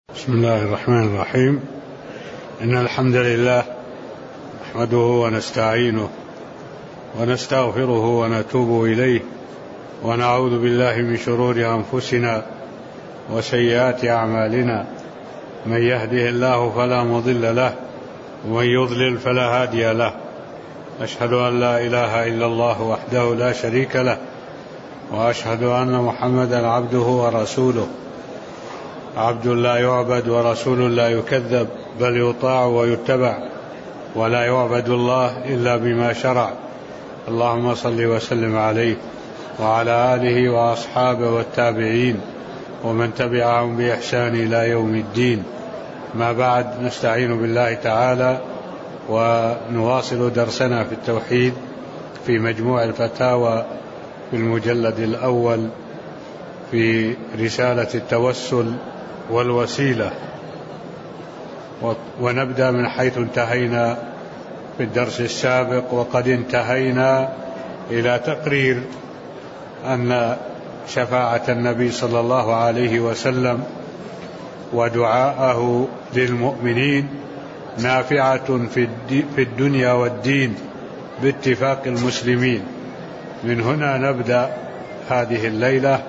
بسم الله الرحمن الرحيم. إن الحمد لله نحمده ونستعينه ونستغفره ونتوب إليه ونعوذ بالله من شرور أنفسنا وسيئات أعمالنا. من يهده الله فلا مضل له ومن يضلل فلا هادي له. أشهد أن لا إله إلا الله وحده لا شريك له وأشهد أن محمدا عبده ورسوله. عبد لا يعبد ورسول لا يكذب بل يطاع ويتبع ولا يعبد الله إلا بما شرع. اللهم صل وسلم عليه وعلى آله وأصحابه والتابعين ومن تبعهم بإحسان إلى يوم الدين. ما بعد، نستعين بالله تعالى ونواصل درسنا في التوحيد في مجموع الفتاوى في المجلد الأول في رسالة التوسل والوسيلة، ونبدأ من حيث انتهينا في الدرس السابق. وقد انتهينا إلى تقرير أن شفاعة النبي صلى الله عليه وسلم ودعاءه للمؤمنين نافعة في الدنيا والدين باتفاق المسلمين. من هنا نبدأ هذه الليلة،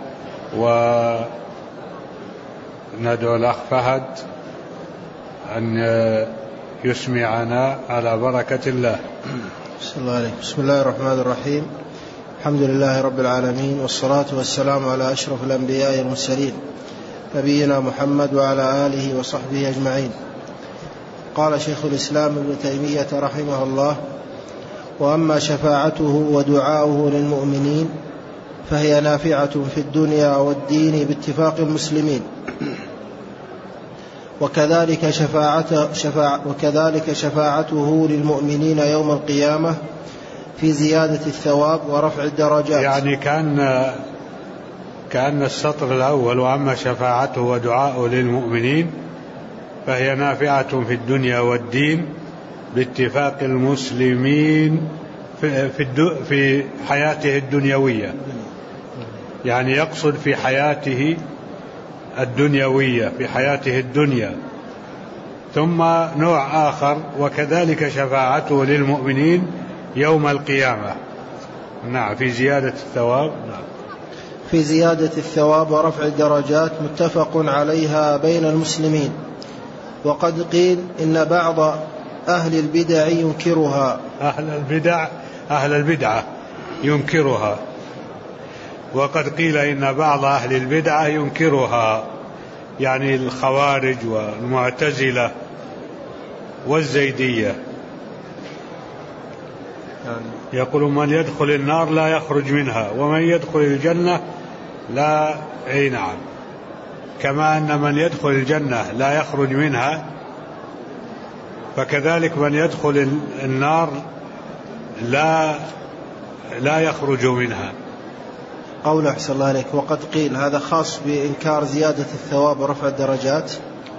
وندعو الأخ فهد أن يسمعنا على بركة الله. بسم الله الرحمن الرحيم. الحمد لله رب العالمين، والصلاة والسلام على أشرف الأنبياء والمرسلين نبينا محمد وعلى آله وصحبه أجمعين. قال شيخ الإسلام ابن تيمية رحمه الله: وأما شفاعته ودعاؤه للمؤمنين فهي نافعة في الدنيا والدين باتفاق المسلمين، وكذلك شفاعته للمؤمنين يوم القيامة في زيادة الثواب ورفع الدرجات. يعني كأن السطر الأول وأما شفاعته ودعاؤه للمؤمنين فهي نافعة في الدنيا والدين باتفاق المسلمين في حياته الدنيوية، يعني يقصد في حياته الدنيوية، في حياته الدنيا. ثم نوع آخر: وكذلك شفاعته للمؤمنين يوم القيامة. نعم، في زيادة الثواب. نعم، في زيادة الثواب ورفع الدرجات، متفق عليها بين المسلمين. وقد قيل إن بعض أهل البدع ينكرها. أهل البدعة ينكرها. وقد قيل إن بعض أهل البدعة ينكرها، يعني الخوارج والمعتزلة والزيدية. يقول من يدخل النار لا يخرج منها ومن يدخل الجنة لا. نعم، كما أن من يدخل الجنة لا يخرج منها، فكذلك من يدخل النار لا يخرج منها. قول أحسن الله عليك. وقد قيل هذا خاص بإنكار زيادة الثواب ورفع الدرجات.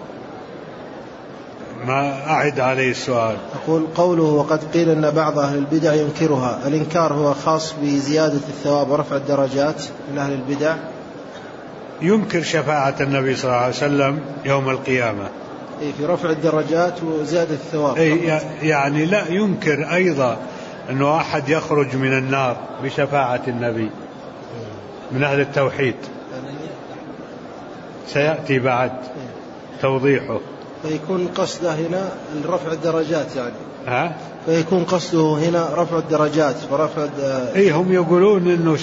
ما أعد عليه السؤال. أقول قوله وقد قيل أن بعض أهل البدع ينكرها، الإنكار هو خاص بزيادة الثواب ورفع الدرجات من أهل البدع؟ ينكر شفاعة النبي صلى الله عليه وسلم يوم القيامة في رفع الدرجات وزيادة الثواب. يعني لا ينكر أيضا أنه أحد يخرج من النار بشفاعة النبي من أهل التوحيد، سيأتي بعد توضيحه. فيكون قصده هنا رفع الدرجات، يعني فيكون قصده هنا رفع الدرجات ورفع هم يقولون أنه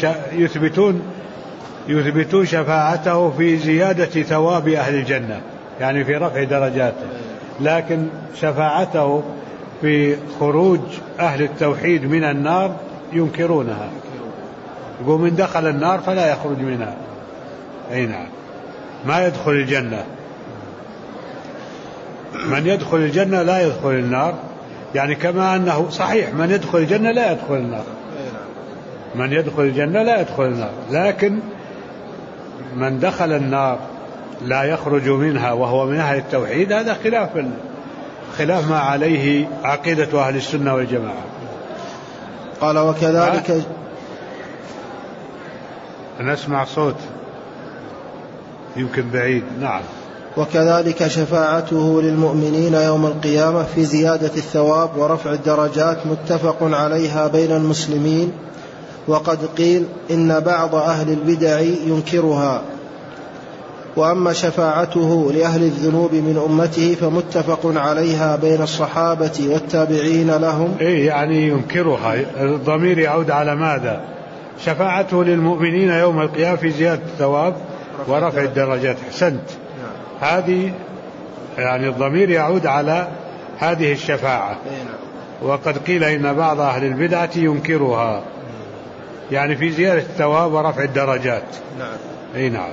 يثبتون شفاعته في زيادة ثواب أهل الجنة، يعني في رفع درجاته، لكن شفاعته في خروج أهل التوحيد من النار ينكرونها. يقول من دخل النار فلا يخرج منها. نعم، ما يدخل الجنة. من يدخل الجنة لا يدخل النار، يعني كما أنه صحيح من يدخل الجنة لا يدخل النار، من يدخل الجنة لا يدخل النار، لكن من دخل النار لا يخرج منها وهو من أهل التوحيد، هذا خلاف ما عليه عقيدة أهل السنة والجماعة. قال وكذلك نسمع صوت يمكن بعيد. نعم. وكذلك شفاعته للمؤمنين يوم القيامة في زيادة الثواب ورفع الدرجات متفق عليها بين المسلمين. وقد قيل إن بعض أهل البدع ينكرها. وأما شفاعته لأهل الذنوب من أمته فمتفق عليها بين الصحابة والتابعين لهم. يعني ينكرها، الضمير يعود على ماذا؟ شفاعته للمؤمنين يوم القيامة في زيادة الثواب ورفع الدرجات. أحسنت. هذه يعني الضمير يعود على هذه الشفاعة. وقد قيل إن بعض أهل البدعة ينكرها، يعني في زيادة الثواب ورفع الدرجات. نعم.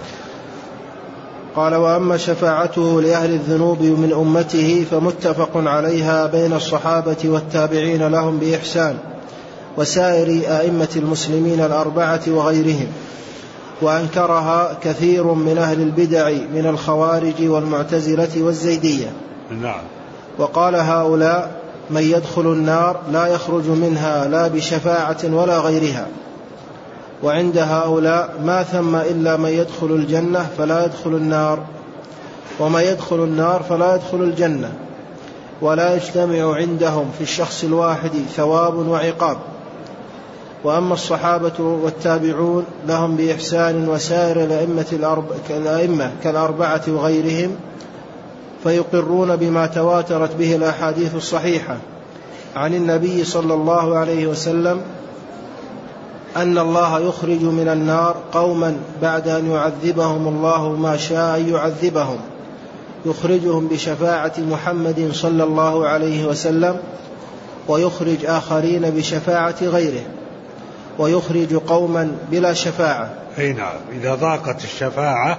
قال: وأما شفاعته لأهل الذنوب من أمته فمتفق عليها بين الصحابة والتابعين لهم بإحسان وسائر أئمة المسلمين الأربعة وغيرهم، وأنكرها كثير من أهل البدع من الخوارج والمعتزلة والزيدية. نعم. وقال هؤلاء: من يدخل النار لا يخرج منها لا بشفاعة ولا غيرها. وعند هؤلاء ما ثم إلا من يدخل الجنة فلا يدخل النار، وما يدخل النار فلا يدخل الجنة، ولا يجتمع عندهم في الشخص الواحد ثواب وعقاب. وأما الصحابة والتابعون لهم بإحسان وسائر الأئمة كالأربعة وغيرهم فيقرون بما تواترت به الأحاديث الصحيحة عن النبي صلى الله عليه وسلم أن الله يخرج من النار قوما بعد أن يعذبهم الله ما شاء يعذبهم، يخرجهم بشفاعة محمد صلى الله عليه وسلم، ويخرج آخرين بشفاعة غيره، ويخرج قوما بلا شفاعة. نعم. إذا ضاقت الشفاعة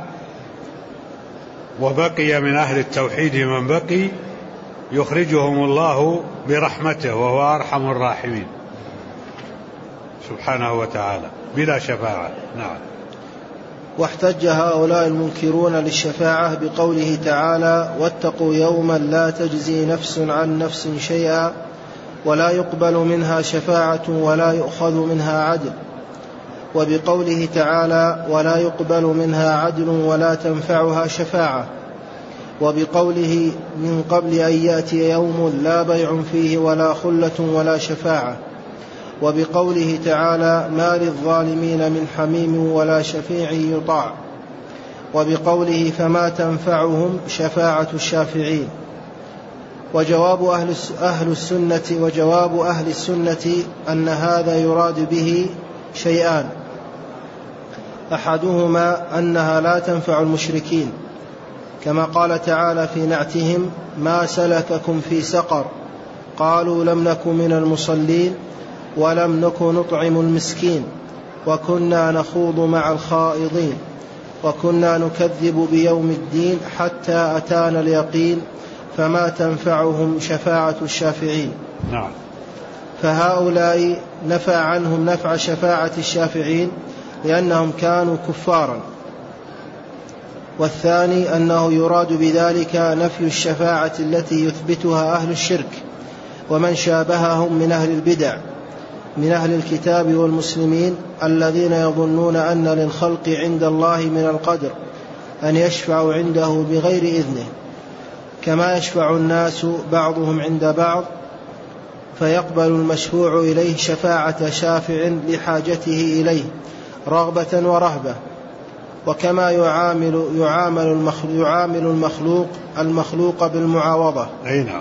وبقي من أهل التوحيد من بقي يخرجهم الله برحمته وهو أرحم الراحمين سبحانه وتعالى بلا شفاعة. نعم. واحتج هؤلاء المنكرون للشفاعة بقوله تعالى: واتقوا يوما لا تجزي نفس عن نفس شيئا ولا يقبل منها شفاعة ولا يؤخذ منها عدل، وبقوله تعالى: ولا يقبل منها عدل ولا تنفعها شفاعة، وبقوله: من قبل أن يأتي يوم لا بيع فيه ولا خلة ولا شفاعة، وبقوله تعالى: ما للظالمين من حميم ولا شفيع يطاع، وبقوله: فما تنفعهم شفاعة الشافعين. وجواب أهل السنة أن هذا يراد به شيئان: أحدهما أنها لا تنفع المشركين، كما قال تعالى في نعتهم: ما سلككم في سقر قالوا لم نك من المصلين ولم نك نطعم المسكين وكنا نخوض مع الخائضين وكنا نكذب بيوم الدين حتى أتانا اليقين فما تنفعهم شفاعة الشافعين. نعم. فهؤلاء نفى عنهم نفع شفاعة الشافعين لأنهم كانوا كفارا. والثاني أنه يراد بذلك نفي الشفاعة التي يثبتها أهل الشرك ومن شابههم من أهل البدع من أهل الكتاب والمسلمين الذين يظنون أن للخلق عند الله من القدر أن يشفعوا عنده بغير إذنه، كما يشفع الناس بعضهم عند بعض فيقبل المشفوع إليه شفاعة شافع لحاجته إليه رغبة ورهبة، وكما يعامل المخلوق بالمعاوضة. نعم.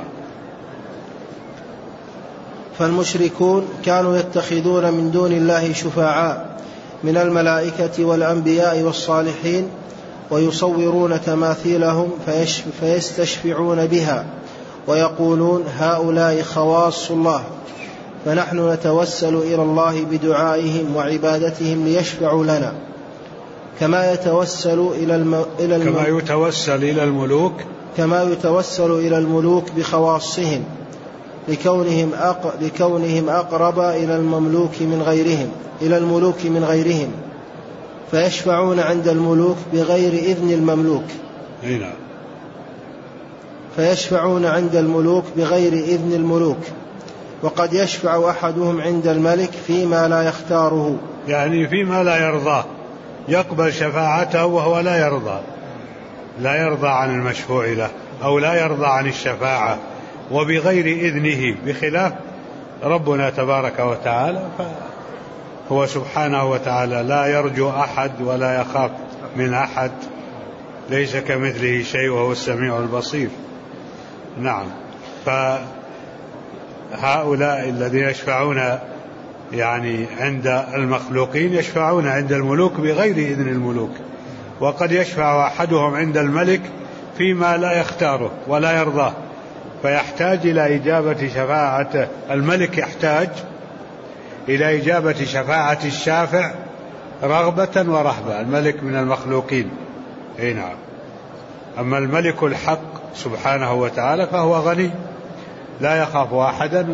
فالمشركون كانوا يتخذون من دون الله شفعاء من الملائكة والأنبياء والصالحين ويصورون تماثيلهم فيستشفعون بها ويقولون هؤلاء خواص الله، فنحن نتوسل إلى الله بدعائهم وعبادتهم ليشفعوا لنا، كما يتوسل إلى الملوك بخواصهم لكونهم أقرب إلى الملوك من غيرهم فيشفعون عند الملوك بغير إذن المملوك. فيشفعون عند الملوك بغير إذن الملوك، وقد يشفع أحدهم عند الملك فيما لا لا يرضى عن المشفوع له أو لا يرضى عن الشفاعة وبغير إذنه، بخلاف ربنا تبارك وتعالى فهو سبحانه وتعالى لا يرجو أحد ولا يخاف من أحد، ليس كمثله شيء وهو السميع البصير. نعم. فهؤلاء الذين يشفعون يعني عند المخلوقين يشفعون عند الملوك بغير إذن الملوك، وقد يشفع أحدهم عند الملك فيما لا يختاره ولا يرضاه، فيحتاج إلى إجابة شفاعة الملك، يحتاج إلى إجابة شفاعة الشافع رغبة ورهبة. الملك من المخلوقين، أي نعم. أما الملك الحق سبحانه وتعالى فهو غني لا يخاف أحدا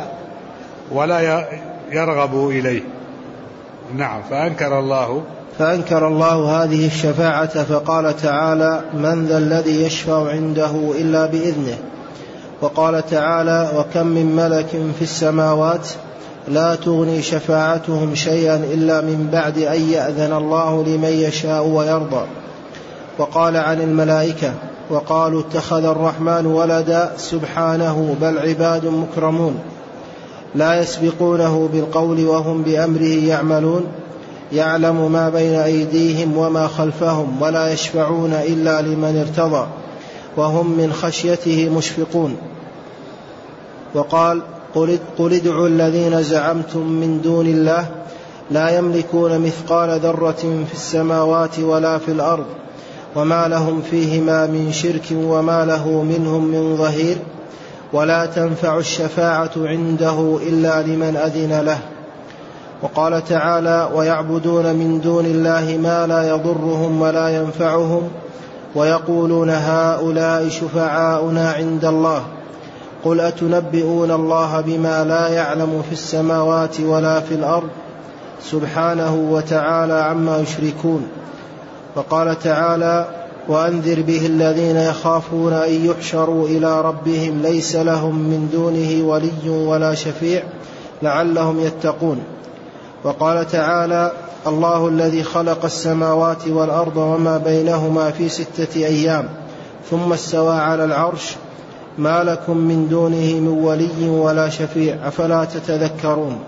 ولا يرغب إليه. نعم. فأنكر الله هذه الشفاعة فقال تعالى: من ذا الذي يشفع عنده إلا بإذنه. وقال تعالى: وكم من ملك في السماوات لا تغني شفاعتهم شيئا إلا من بعد أن يأذن الله لمن يشاء ويرضى. وقال عن الملائكة: وقالوا اتخذ الرحمن ولدا سبحانه بل عباد مكرمون لا يسبقونه بالقول وهم بأمره يعملون يعلم ما بين أيديهم وما خلفهم ولا يشفعون إلا لمن ارتضى وهم من خشيته مشفقون. وقال: قل ادعوا الذين زعمتم من دون الله لا يملكون مثقال ذرة في السماوات ولا في الأرض وما لهم فيهما من شرك وما له منهم من ظهير ولا تنفع الشفاعة عنده إلا لمن أذن له. وقال تعالى: ويعبدون من دون الله ما لا يضرهم ولا ينفعهم ويقولون هؤلاء شفعاؤنا عند الله قل أتنبئون الله بما لا يعلم في السماوات ولا في الأرض سبحانه وتعالى عما يشركون. وقال تعالى: وأنذر به الذين يخافون أن يحشروا إلى ربهم ليس لهم من دونه ولي ولا شفيع لعلهم يتقون. وقال تعالى: الله الذي خلق السماوات والأرض وما بينهما في 6 أيام ثم استوى على العرش ما لكم من دونه من ولي ولا شفيع أفلا تتذكرون.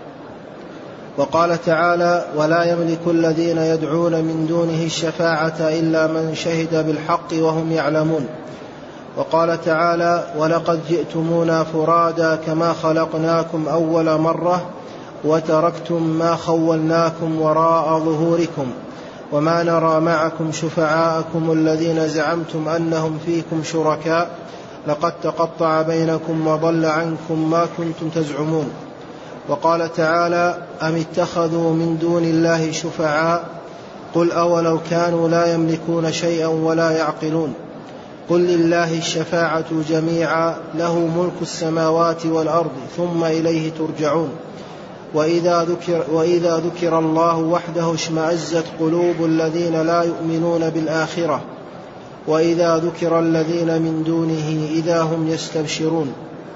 وقال تعالى: ولا يملك الذين يدعون من دونه الشفاعة إلا من شهد بالحق وهم يعلمون. وقال تعالى: ولقد جئتمونا فرادا كما خلقناكم أول مرة وتركتم ما خولناكم وراء ظهوركم وما نرى معكم شفعاءكم الذين زعمتم أنهم فيكم شركاء لقد تقطع بينكم وضل عنكم ما كنتم تزعمون. وقال تعالى: أم اتخذوا من دون الله شفعاء قل أولو كانوا لا يملكون شيئا ولا يعقلون قل لله الشفاعة جميعا له ملك السماوات والأرض ثم إليه ترجعون. وإذا ذكر الله وحده اشمأزت قلوب الذين لا يؤمنون بالآخرة وإذا ذكر الذين من دونه إذا هم يستبشرون.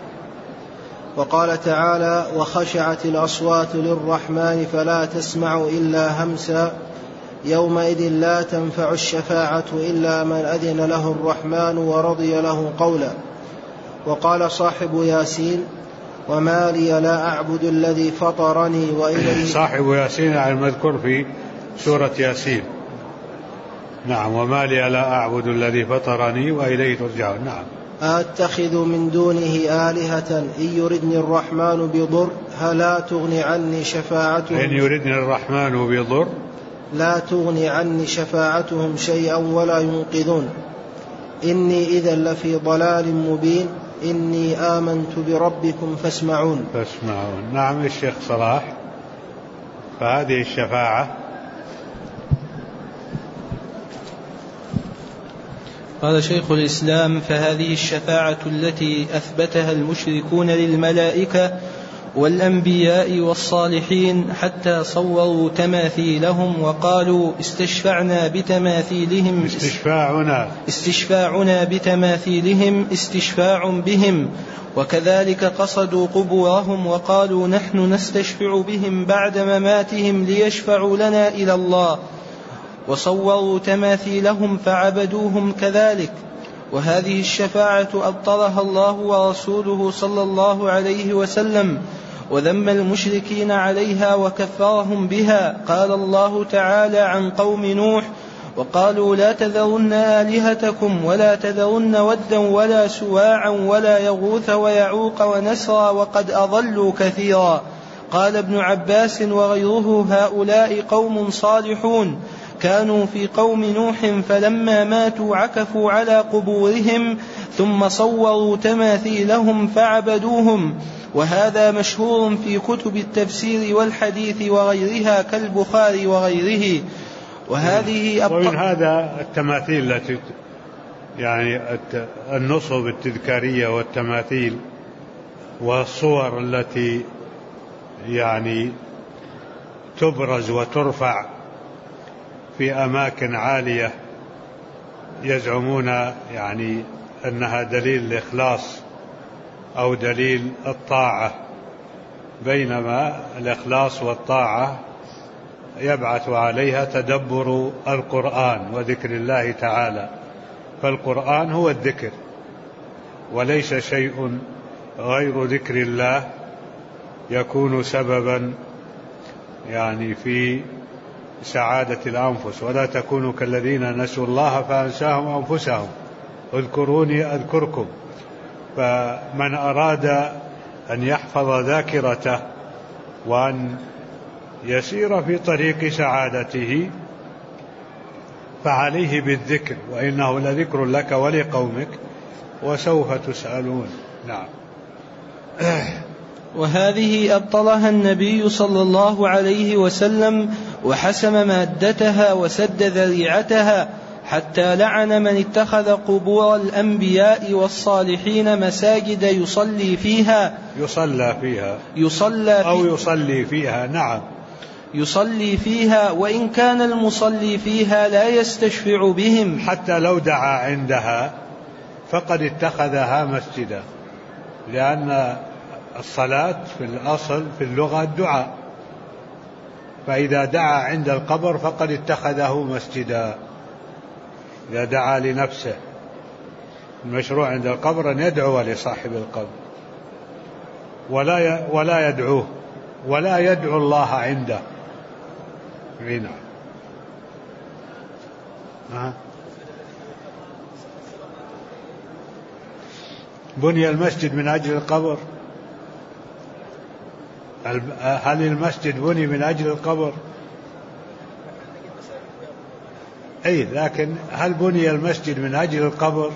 وقال تعالى: وخشعت الأصوات للرحمن فلا تسمع إلا همسا يومئذ لا تنفع الشفاعة إلا من أذن له الرحمن ورضي له قولا. وقال صاحب ياسين: وما لي لا أعبد الذي فطرني وإليه. صاحب ياسين المذكور في سورة ياسين. نعم. وما لي لا أعبد الذي فطرني وإليه ترجعون. نعم. أتخذ من دونه آلهة إن يردني الرحمن بضر لا تغني عني شفاعتهم. إن يردني الرحمن بضر لا تغني عني شفاعتهم شيئا ولا ينقذون إني إذا لفي ضلال مبين إني آمنت بربكم فاسمعون. نعم. الشيخ صلاح: فهذه الشفاعة. قال شيخ الإسلام: فهذه الشفاعة التي أثبتها المشركون للملائكة والأنبياء والصالحين حتى صوروا تماثيلهم وقالوا استشفعنا بتماثيلهم استشفاع بهم، وكذلك قصدوا قبورهم وقالوا نحن نستشفع بهم بعد مماتهم ليشفعوا لنا إلى الله، وصوروا تماثيلهم فعبدوهم كذلك. وهذه الشفاعة أبطلها الله ورسوله صلى الله عليه وسلم، وذم المشركين عليها وكفرهم بها. قال الله تعالى عن قوم نوح: وقالوا لا تذرن آلهتكم ولا تذرن ودا ولا سواعا ولا يغوث ويعوق ونسرا وقد أضلوا كثيرا. قال ابن عباس وغيره: هؤلاء قوم صالحون كانوا في قوم نوح، فلما ماتوا عكفوا على قبورهم ثم صوروا تماثيلهم فعبدوهم. وهذا مشهور في كتب التفسير والحديث وغيرها كالبخاري وغيره. ومن هذا التماثيل التي يعني النصب التذكارية والتماثيل والصور التي يعني تبرز وترفع في أماكن عالية، يزعمون يعني أنها دليل الإخلاص أو دليل الطاعة، بينما الإخلاص والطاعة يبعث عليها تدبر القرآن وذكر الله تعالى. فالقرآن هو الذكر، وليس شيء غير ذكر الله يكون سببا يعني في سعادة الأنفس. ولا تكونوا كالذين نسوا الله فأنساهم أنفسهم، اذكروني أذكركم. فمن أراد أن يحفظ ذاكرته وأن يسير في طريق سعادته فعليه بالذكر، وإنه لذكر لك ولقومك وسوف تسألون. نعم. وهذه أبطلها النبي صلى الله عليه وسلم وحسم مادتها وسد ذريعتها، حتى لعن من اتخذ قبور الأنبياء والصالحين مساجد يصلي فيها. نعم، يصلي فيها، وإن كان المصلي فيها لا يستشفع بهم. حتى لو دعا عندها فقد اتخذها مسجدا، لأن الصلاة في الأصل في اللغة الدعاء، فإذا دعا عند القبر فقد اتخذه مسجدا. إذا دعا لنفسه، المشروع عند القبر أن يدعو لصاحب القبر ولا يدعوه ولا يدعو الله عنده. نعم. بني المسجد من أجل القبر؟ هل المسجد بني من أجل القبر؟ أي، لكن هل بني المسجد من أجل القبر؟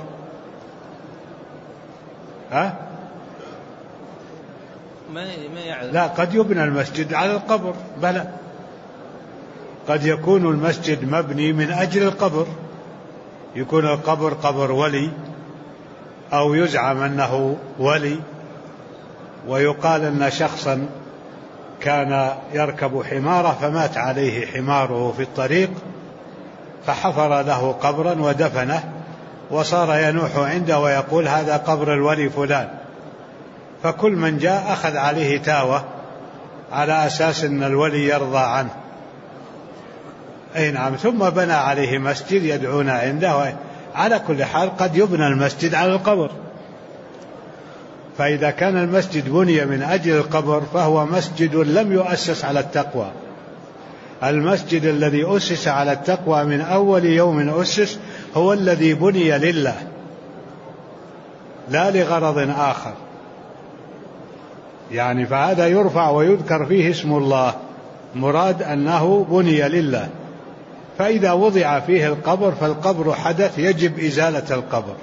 ما يعرف. لا، قد يبنى المسجد على القبر، بلى، قد يكون المسجد مبني من أجل القبر، يكون القبر قبر ولي أو يزعم أنه ولي، ويقال أن شخصا كان يركب حماره فمات عليه حماره في الطريق، فحفر له قبرا ودفنه، وصار ينوح عنده ويقول هذا قبر الولي فلان. فكل من جاء أخذ عليه تاوة على أساس أن الولي يرضى عنه. أي نعم. ثم بنى عليه مسجد يدعون عنده. على كل حال قد يبنى المسجد على القبر، فإذا كان المسجد بني من أجل القبر فهو مسجد لم يؤسس على التقوى. المسجد الذي أسس على التقوى من أول يوم أسس هو الذي بني لله لا لغرض آخر، يعني فهذا يرفع ويذكر فيه اسم الله، مراد أنه بني لله. فإذا وضع فيه القبر فالقبر حدث يجب إزالة القبر،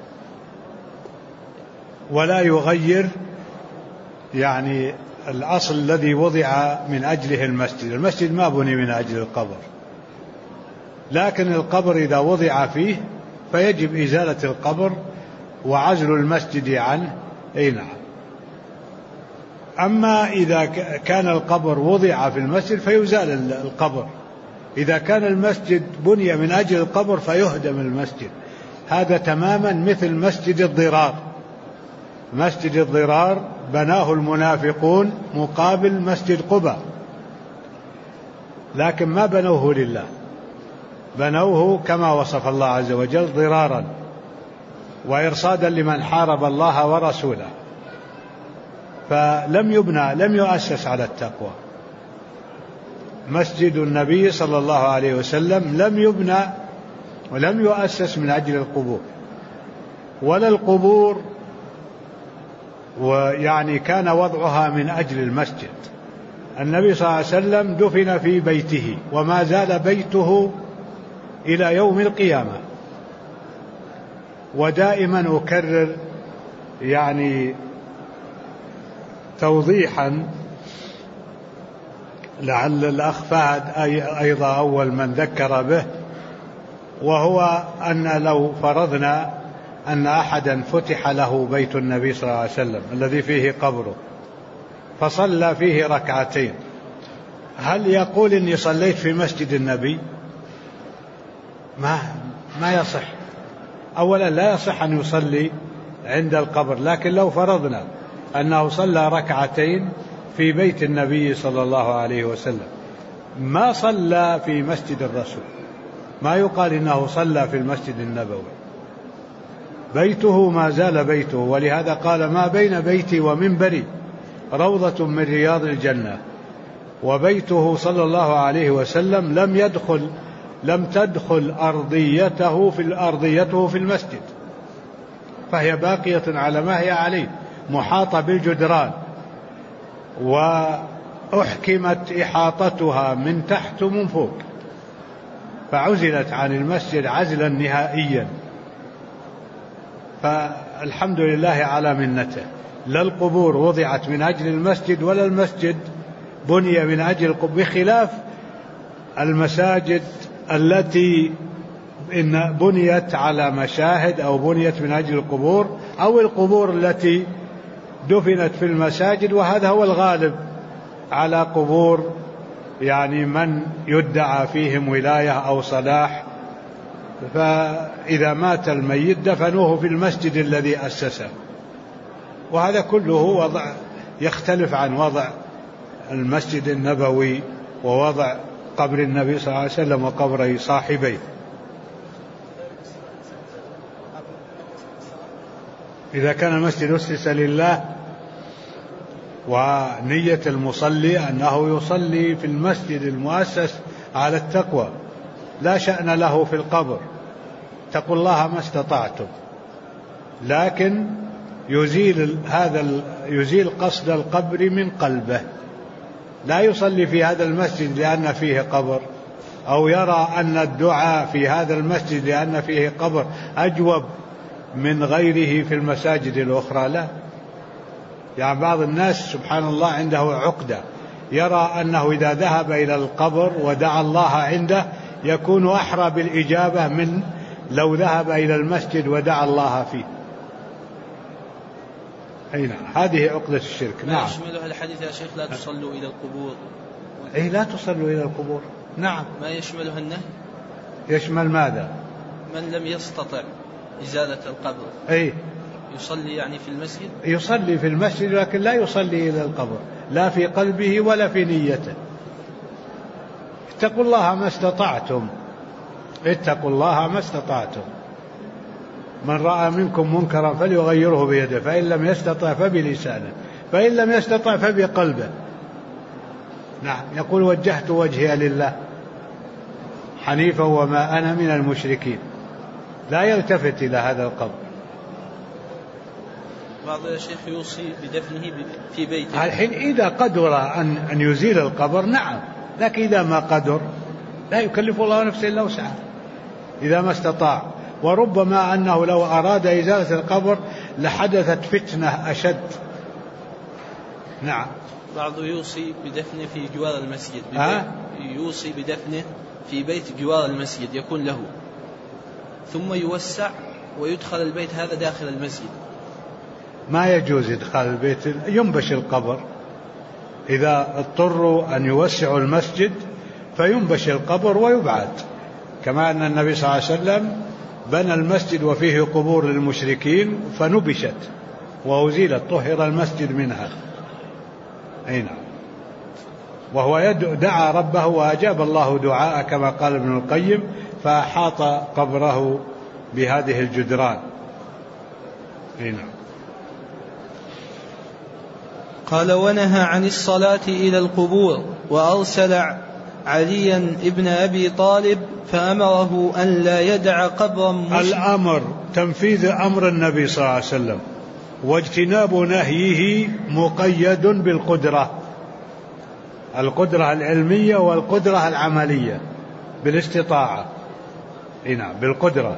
ولا يغير يعني الأصل الذي وضع من أجله المسجد. المسجد ما بني من أجل القبر، لكن القبر إذا وضع فيه فيجب إزالة القبر وعزل المسجد عنه. أي نعم. أما إذا كان القبر وضع في المسجد فيزال القبر. إذا كان المسجد بني من أجل القبر فيهدم المسجد. هذا تماما مثل مسجد الضرار. مسجد الضرار بناه المنافقون مقابل مسجد قباء، لكن ما بنوه لله، بنوه كما وصف الله عز وجل ضرارا وإرصادا لمن حارب الله ورسوله، فلم يبنى، لم يؤسس على التقوى. مسجد النبي صلى الله عليه وسلم لم يبنى ولم يؤسس من أجل القبور، ولا القبور ويعني كان وضعها من أجل المسجد. النبي صلى الله عليه وسلم دفن في بيته وما زال بيته إلى يوم القيامة. ودائما أكرر يعني توضيحا، لعل الأخ فهد أيضا أول من ذكر به، وهو أن لو فرضنا أن أحدا فتح له بيت النبي صلى الله عليه وسلم الذي فيه قبره فصلى فيه ركعتين، هل يقول إني صليت في مسجد النبي؟ ما يصح. أولا لا يصح أن يصلي عند القبر، لكن لو فرضنا أنه صلى ركعتين في بيت النبي صلى الله عليه وسلم ما صلى في مسجد الرسول، ما يقال إنه صلى في المسجد النبوي. بيته ما زال بيته، ولهذا قال ما بين بيتي ومنبري روضة من رياض الجنة. وبيته صلى الله عليه وسلم لم تدخل أرضيته في المسجد، فهي باقية على ما هي عليه، محاطة بالجدران، وأحكمت إحاطتها من تحت ومن فوق، فعزلت عن المسجد عزلا نهائيا. فالحمد لله على منته. لا القبور وضعت من أجل المسجد ولا المسجد بني من أجل القبور، بخلاف المساجد التي إن بنيت على مشاهد أو بنيت من أجل القبور، أو القبور التي دفنت في المساجد، وهذا هو الغالب على قبور يعني من يدعى فيهم ولاية أو صلاح. فإذا مات الميت دفنوه في المسجد الذي أسسه، وهذا كله وضع يختلف عن وضع المسجد النبوي ووضع قبر النبي صلى الله عليه وسلم وقبر صاحبيه. إذا كان المسجد أسس لله ونية المصلي أنه يصلي في المسجد المؤسس على التقوى، لا شأن له في القبر، اتقوا الله ما استطعتم، لكن يزيل قصد القبر من قلبه، لا يصلي في هذا المسجد لأن فيه قبر، أو يرى أن الدعاء في هذا المسجد لأن فيه قبر أجوب من غيره في المساجد الأخرى. لا، يعني بعض الناس سبحان الله عنده عقدة، يرى أنه إذا ذهب إلى القبر ودعا الله عنده يكون أحرى بالإجابة من لو ذهب إلى المسجد ودعا الله فيه. أي نعم، هذه عقدة الشرك. نعم. يشملها الحديث يا شيخ لا تصلوا إلى القبور؟ أي لا تصلوا إلى القبور. نعم. ما يشملها النهي؟ يشمل ماذا؟ من لم يستطع إزالة القبر أي يصلي يعني في المسجد؟ يصلي في المسجد، لكن لا يصلي إلى القبر، لا في قلبه ولا في نيته. اتقوا الله ما استطعتم، اتقوا الله ما استطعتم. من رأى منكم منكرا فليغيره بيده، فإن لم يستطع فبلسانه، فإن لم يستطع فبقلبه. نعم. يقول وجهت وجهي لله حنيفا وما أنا من المشركين، لا يلتفت إلى هذا القبر. بعض الشيخ يوصي بدفنه في بيته. الحين إذا قدر أن يزيل القبر نعم، لكن إذا ما قدر لا يكلف الله نفسا إلا وسعها، إذا ما استطاع. وربما أنه لو أراد إزالة القبر لحدثت فتنة أشد. نعم. بعض يوصي بدفنه في جوار المسجد، يوصي بدفنه في بيت جوار المسجد يكون له، ثم يوسع ويدخل البيت هذا داخل المسجد. ما يجوز إدخال البيت، ينبش القبر. إذا اضطروا أن يوسعوا المسجد فينبش القبر ويبعد، كما أن النبي صلى الله عليه وسلم بنى المسجد وفيه قبور للمشركين فنبشت وأزيلت، طهر المسجد منها. أي نعم. وهو دعا ربه وأجاب الله دعاءه كما قال ابن القيم فأحاط قبره بهذه الجدران. هنا قال: ونهى عن الصلاة إلى القبور، وأرسل عليا ابن أبي طالب فأمره أن لا يدع قبرا الأمر تنفيذ أمر النبي صلى الله عليه وسلم، واجتناب نهيه مقيد بالقدرة، القدرة العلمية والقدرة العملية بالاستطاعة. هنا بالقدرة،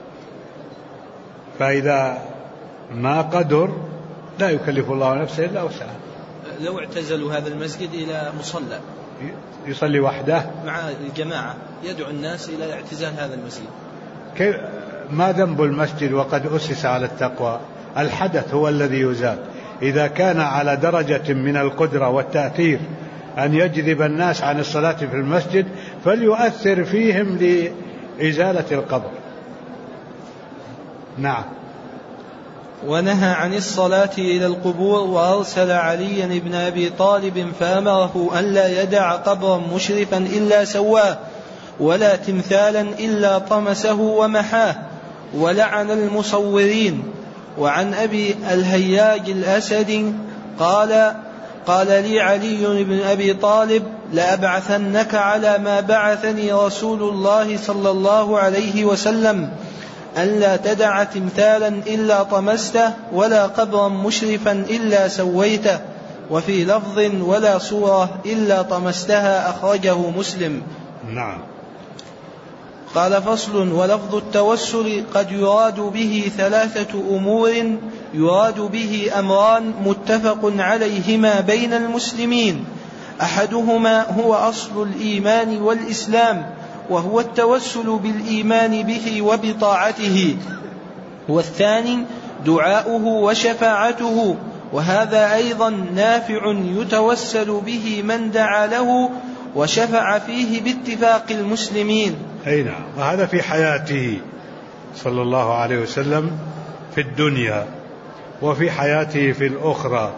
فإذا ما قدر لا يكلف الله نفسه إلا وسعها. لو اعتزلوا هذا المسجد إلى مصلى يصلي وحده مع الجماعة، يدعو الناس إلى اعتزال هذا المسجد، ما ذنب المسجد وقد أسس على التقوى؟ الحدث هو الذي يزال. إذا كان على درجة من القدرة والتأثير أن يجذب الناس عن الصلاة في المسجد فليؤثر فيهم لإزالة القبر. نعم. ونهى عن الصلاة إلى القبور، وأرسل عليا بن أبي طالب فأمره أن لا يدع قبرا مشرفا إلا سواه، ولا تمثالا إلا طمسه ومحاه، ولعن المصورين. وعن أبي الهياج الأسدي قال لي علي بن أبي طالب: لأبعثنك على ما بعثني رسول الله صلى الله عليه وسلم، أن لا تدع تمثالا إلا طمسته، ولا قبرا مشرفا إلا سويته، وفي لفظ: ولا صورة إلا طمستها، أخرجه مسلم. نعم. قال: فصل. ولفظ التوسل قد يراد به 3 أمور، يراد به أمران متفق عليهما بين المسلمين، أحدهما هو أصل الإيمان والإسلام، وهو التوسل بالإيمان به وبطاعته، والثاني دعاؤه وشفاعته، وهذا أيضا نافع يتوسل به من دعا له وشفع فيه باتفاق المسلمين. أي نعم. وهذا في حياته صلى الله عليه وسلم في الدنيا، وفي حياته في الأخرى.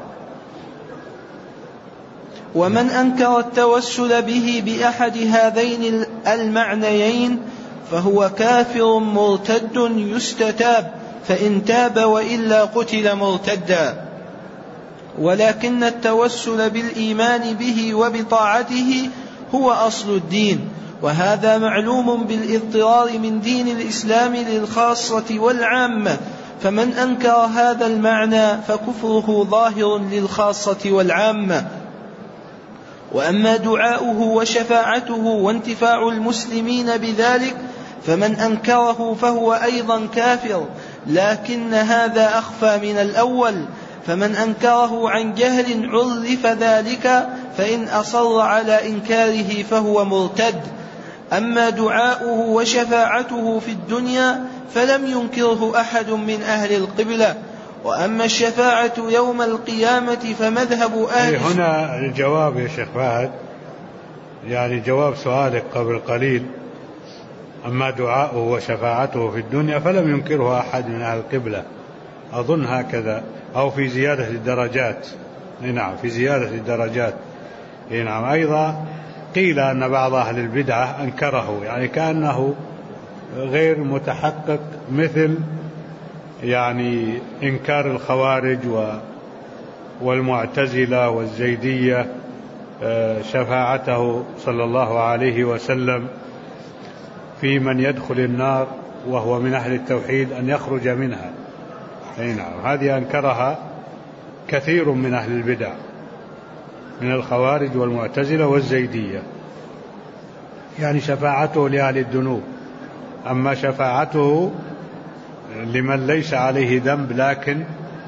ومن أنكر التوسل به بأحد هذين المعنيين فهو كافر مرتد يستتاب، فإن تاب وإلا قتل مرتدا. ولكن التوسل بالإيمان به وبطاعته هو أصل الدين، وهذا معلوم بالاضطرار من دين الإسلام للخاصة والعامة، فمن أنكر هذا المعنى فكفره ظاهر للخاصة والعامة. وأما دعاؤه وشفاعته وانتفاع المسلمين بذلك فمن أنكره فهو أيضا كافر، لكن هذا أخفى من الأول، فمن أنكره عن جهل عرف ذلك، فإن أصر على إنكاره فهو مرتد. أما دعاؤه وشفاعته في الدنيا فلم ينكره أحد من أهل القبلة. وأما الشفاعة يوم القيامة فمذهب أهل هنا الجواب يا شيخ فهد، يعني جواب سؤالك قبل قليل. أما دعاؤه وشفاعته في الدنيا فلم ينكره أحد من أهل القبلة، أظن هكذا، أو في زيادة الدرجات. نعم، في زيادة الدرجات. نعم. أيضا قيل أن بعض أهل البدعة أنكره، يعني كأنه غير متحقق، مثل يعني إنكار الخوارج والمعتزلة والزيدية شفاعته صلى الله عليه وسلم في من يدخل النار وهو من أهل التوحيد أن يخرج منها. نعم. هذه أنكرها كثير من أهل البدع من الخوارج والمعتزلة والزيدية، يعني شفاعته لأهل الذنوب. أما شفاعته لمن ليس عليه ذنب لكن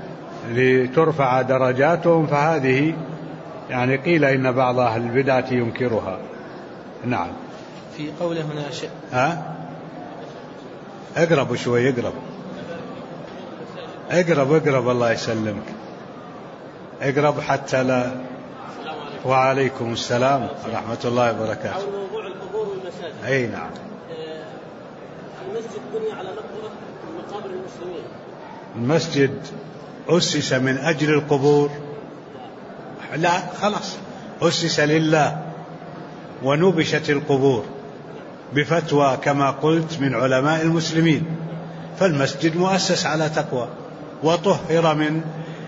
لترفع درجاتهم فهذه يعني قيل إن بعض أهل البدعة ينكرها. نعم. في قوله هنا شيء اقرب شوي، اقرب الله يسلمك، اقرب حتى لا. وعليكم السلام ورحمة الله وبركاته. حول موضوع القبور والمساجد. أي نعم. المسجد بني على مقبرة من مقابر المسلمين. المسجد أسس من أجل القبور؟ لا، خلاص، أسس لله ونبشت القبور بفتوى كما قلت من علماء المسلمين، فالمسجد مؤسس على تقوى وطهر من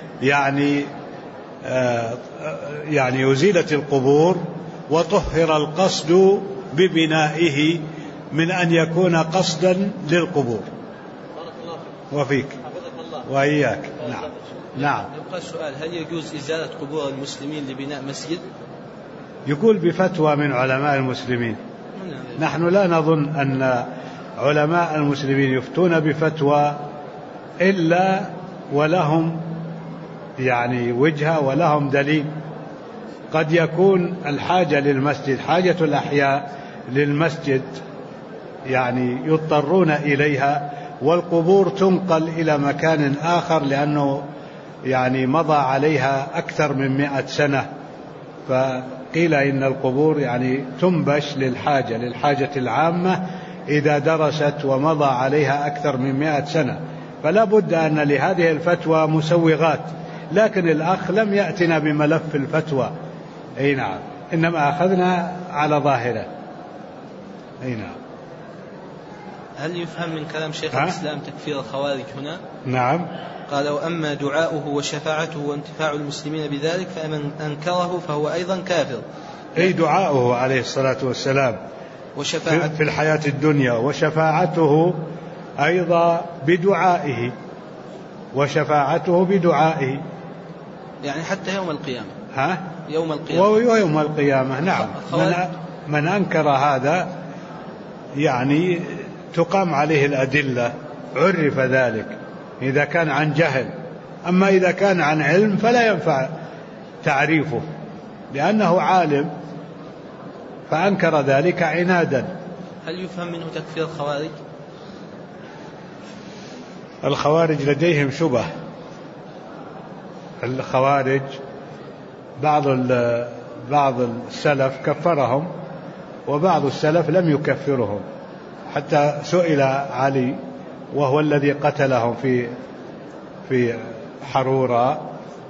يعني أزيلت القبور، وطهر القصد ببنائه من أن يكون قصدا للقبور. وفيك وإياك. نعم. نعم. يبقى السؤال: هل يجوز إزالة قبور المسلمين لبناء مسجد؟ يقول بفتوى من علماء المسلمين. نحن لا نظن أن علماء المسلمين يفتون بفتوى إلا ولهم يعني وجهة ولهم دليل. قد يكون الحاجة للمسجد، حاجة الأحياء للمسجد يعني يضطرون إليها، والقبور تنقل إلى مكان آخر لأنه يعني مضى عليها أكثر من 100 سنة، فقيل إن القبور يعني تنبش للحاجة العامة إذا درست ومضى عليها أكثر من 100 سنة، فلا بد أن لهذه الفتوى مسوغات. لكن الأخ لم يأتنا بملف الفتوى، أي نعم، إنما أخذنا على ظاهره. أي نعم. هل يفهم من كلام شيخ الإسلام تكفير الخوارج هنا؟ نعم. قال: وأما دعاؤه وشفاعته وانتفاع المسلمين بذلك فمن أنكره فهو أيضا كافر. أي دعاؤه عليه الصلاة والسلام في الحياة الدنيا، وشفاعته أيضا بدعائه، وشفاعته بدعائه يعني حتى يوم القيامة. يوم القيامة ويوم القيامة. نعم. من أنكر هذا يعني تقام عليه الأدلة، عرف ذلك إذا كان عن جهل. أما إذا كان عن علم فلا ينفع تعريفه، لأنه عالم فأنكر ذلك عنادا. هل يفهم منه تكفير الخوارج؟ الخوارج لديهم شبه. الخوارج بعض السلف كفرهم، وبعض السلف لم يكفرهم، حتى سئل علي وهو الذي قتلهم في حرورة،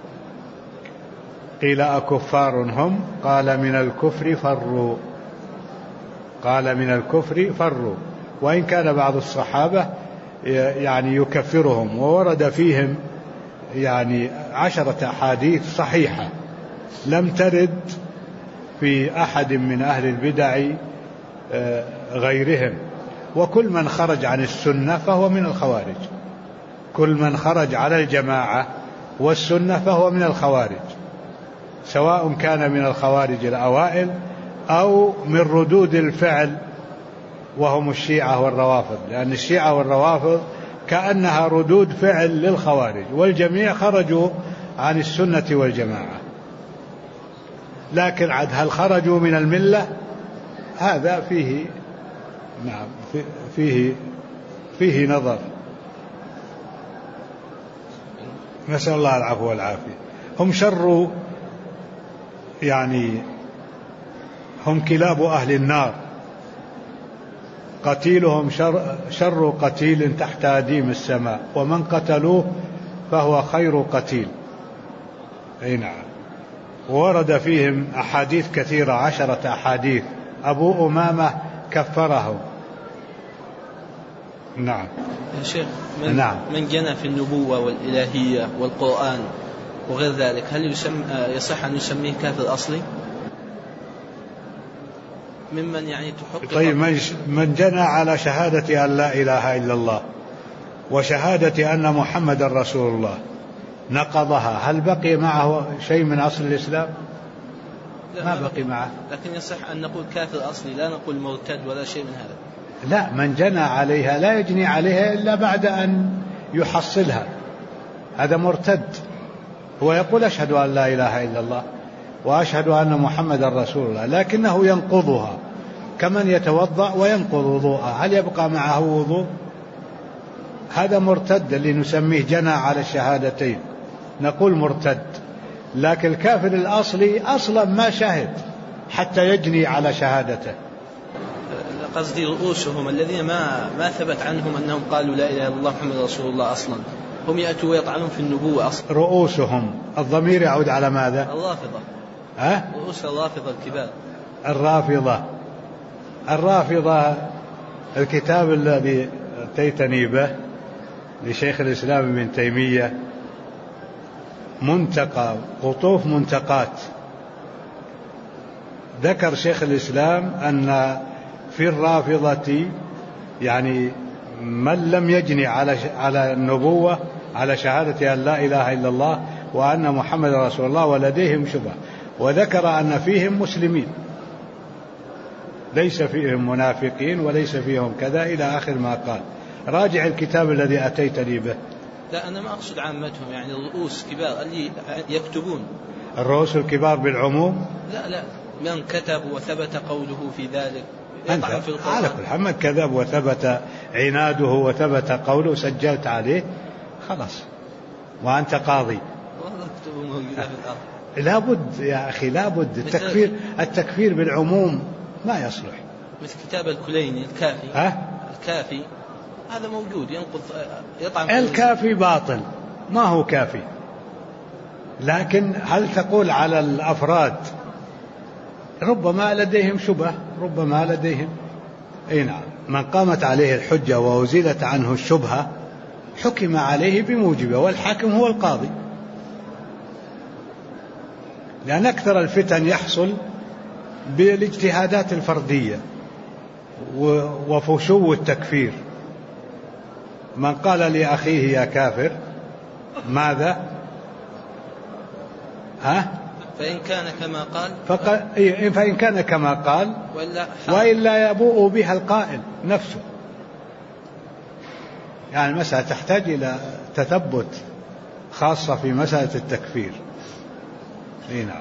قيل أكفار هم؟ قال من الكفر فروا. قال من الكفر فروا. وإن كان بعض الصحابة يعني يكفرهم، وورد فيهم يعني 10 أحاديث صحيحة لم ترد في أحد من أهل البدع غيرهم. وكل من خرج عن السنة فهو من الخوارج، كل من خرج على الجماعة والسنة فهو من الخوارج، سواء كان من الخوارج الأوائل أو من ردود الفعل وهم الشيعة والروافض، لأن الشيعة والروافض كأنها ردود فعل للخوارج، والجميع خرجوا عن السنة والجماعة. لكن عد هل خرجوا من الملة؟ هذا فيه نعم فيه نظر. نسأل الله العفو والعافية. هم شر يعني هم كلاب أهل النار، قتيلهم شر قتيل تحت أديم السماء، ومن قتلوه فهو خير قتيل. أي نعم. ورد فيهم أحاديث كثيرة، 10 أحاديث. أبو أمامة كفرهم. نعم. يا شيخ، نعم. من جنى في النبوة والإلهية والقرآن وغير ذلك، هل يصح أن يسميه كافر أصلي؟ ممن يعني تحقق. طيب، من جنى على شهادة أن لا إله إلا الله وشهادة أن محمد رسول الله نقضها، هل بقي معه شيء من أصل الإسلام؟ ما بقي معه. لكن يصح أن نقول كافر أصلي، لا نقول مرتد ولا شيء من هذا. لا، من جنى عليها لا يجني عليها إلا بعد أن يحصلها، هذا مرتد. هو يقول أشهد أن لا إله إلا الله وأشهد أن محمد رسول الله، لكنه ينقضها كمن يتوضأ وينقض وضوءه، هل يبقى معه وضوء؟ هذا مرتد اللي نسميه جنى على الشهادتين، نقول مرتد. لكن الكافر الأصلي أصلا ما شهد حتى يجني على شهادته. قصدي رؤوسهم الذين ما ثبت عنهم أنهم قالوا لا إله إلا الله محمد رسول الله أصلا، هم يأتوا ويطعنون في النبوة أصلا. رؤوسهم، الضمير يعود على ماذا؟ الرافضة. رؤوس الرافضة الكبار. الرافضة الكتاب الذي أتيتني به لشيخ الإسلام ابن تيمية منتقى قطوف منتقات. ذكر شيخ الإسلام أن في الرافضة يعني من لم يجني على النبوة على شهادة أن لا إله إلا الله وأن محمد رسول الله ولديهم شبهة، وذكر أن فيهم مسلمين ليس فيهم منافقين وليس فيهم كذا إلى آخر ما قال. راجع الكتاب الذي أتيتني به. لا أنا ما أقصد عامتهم، يعني الرؤوس كبار اللي يكتبون. الرؤوس الكبار بالعموم؟ لا من كتب وثبت قوله في ذلك يطعن في القرآن. على كل حال من كذب وثبت عناده وثبت قوله سجلت عليه خلاص وأنت قاضي. والله اكتبوا موجودة في الأرض. لابد يا أخي لابد التكفير بالعموم ما يصلح. مثل كتاب الكليني الكافي. الكافي هذا موجود ينقض يطعن. الكافي باطل ما هو كافي، لكن هل تقول على الأفراد ربما لديهم شبه ربما لديهم نعم. من قامت عليه الحجة وأزيلت عنه الشبهة حكم عليه بموجبه، والحاكم هو القاضي، لأن أكثر الفتن يحصل بالاجتهادات الفردية وفشو التكفير. من قال لأخيه يا كافر ماذا؟ فإن كان كما قال فإن كان كما قال وإلا يبوء بها القائل نفسه. يعني المسألة تحتاج إلى تثبت خاصة في مسألة التكفير. نعم.